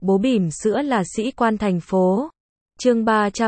Bố bỉm sữa là sĩ quan thành phố. Chương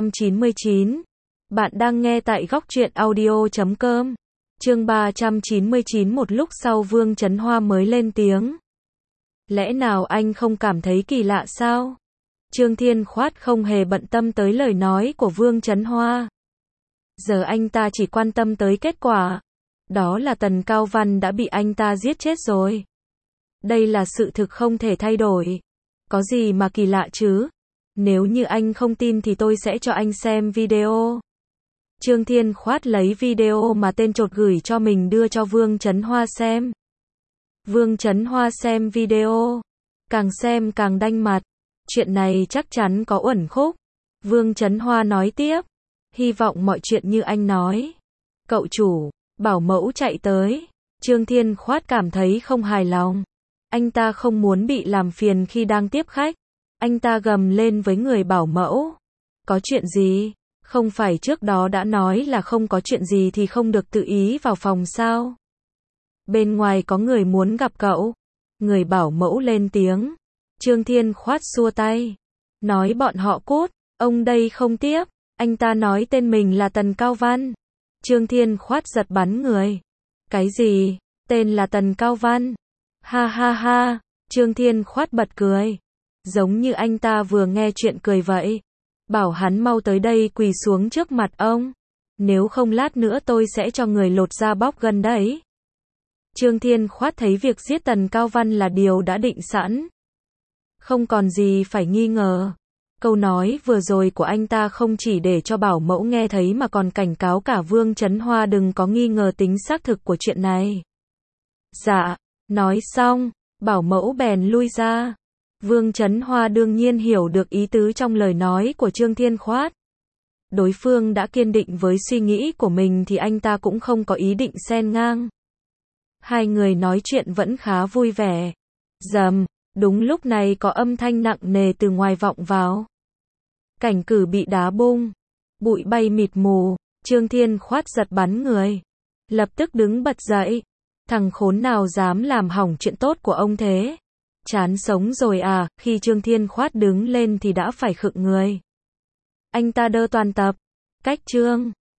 399. Bạn đang nghe tại góc truyện audio.com. Chương 399. Một lúc sau Vương Chấn Hoa mới lên tiếng. Lẽ nào anh không cảm thấy kỳ lạ sao? Trương Thiên Khoát không hề bận tâm tới lời nói của Vương Chấn Hoa. Giờ anh ta chỉ quan tâm tới kết quả. Đó là Tần Cao Văn đã bị anh ta giết chết rồi. Đây là sự thực không thể thay đổi. Có gì mà kỳ lạ chứ? Nếu như anh không tin thì tôi sẽ cho anh xem video. Trương Thiên Khoát lấy video mà tên trột gửi cho mình đưa cho Vương Chấn Hoa xem. Vương Chấn Hoa xem video. Càng xem càng đanh mặt. Chuyện này chắc chắn có uẩn khúc. Vương Chấn Hoa nói tiếp. Hy vọng mọi chuyện như anh nói. Cậu chủ, bảo mẫu chạy tới. Trương Thiên Khoát cảm thấy không hài lòng. Anh ta không muốn bị làm phiền khi đang tiếp khách. Anh ta gầm lên với người bảo mẫu. Có chuyện gì? Không phải trước đó đã nói là không có chuyện gì thì không được tự ý vào phòng sao? Bên ngoài có người muốn gặp cậu. Người bảo mẫu lên tiếng. Trương Thiên Khoát xua tay. Nói bọn họ cút. Ông đây không tiếp. Anh ta nói tên mình là Tần Cao Văn. Trương Thiên Khoát giật bắn người. Cái gì? Tên là Tần Cao Văn? Ha ha ha. Trương Thiên Khoát bật cười. Giống như anh ta vừa nghe chuyện cười vậy. Bảo hắn mau tới đây quỳ xuống trước mặt ông. Nếu không lát nữa tôi sẽ cho người lột da bóc gân đấy. Trương Thiên Khoát thấy việc giết Tần Cao Văn là điều đã định sẵn. Không còn gì phải nghi ngờ. Câu nói vừa rồi của anh ta không chỉ để cho bảo mẫu nghe thấy mà còn cảnh cáo cả Vương Chấn Hoa đừng có nghi ngờ tính xác thực của chuyện này. Dạ, nói xong, bảo mẫu bèn lui ra. Vương Chấn Hoa đương nhiên hiểu được ý tứ trong lời nói của Trương Thiên Khoát. Đối phương đã kiên định với suy nghĩ của mình thì anh ta cũng không có ý định xen ngang. Hai người nói chuyện vẫn khá vui vẻ. Rầm, đúng lúc này có âm thanh nặng nề từ ngoài vọng vào. Cảnh cử bị đá bung, bụi bay mịt mù, Trương Thiên Khoát giật bắn người. Lập tức đứng bật dậy. Thằng khốn nào dám làm hỏng chuyện tốt của ông thế? Chán sống rồi à? Khi Trương Thiên Khoát đứng lên thì đã phải khựng người. Anh ta đơ toàn tập. Cách Trương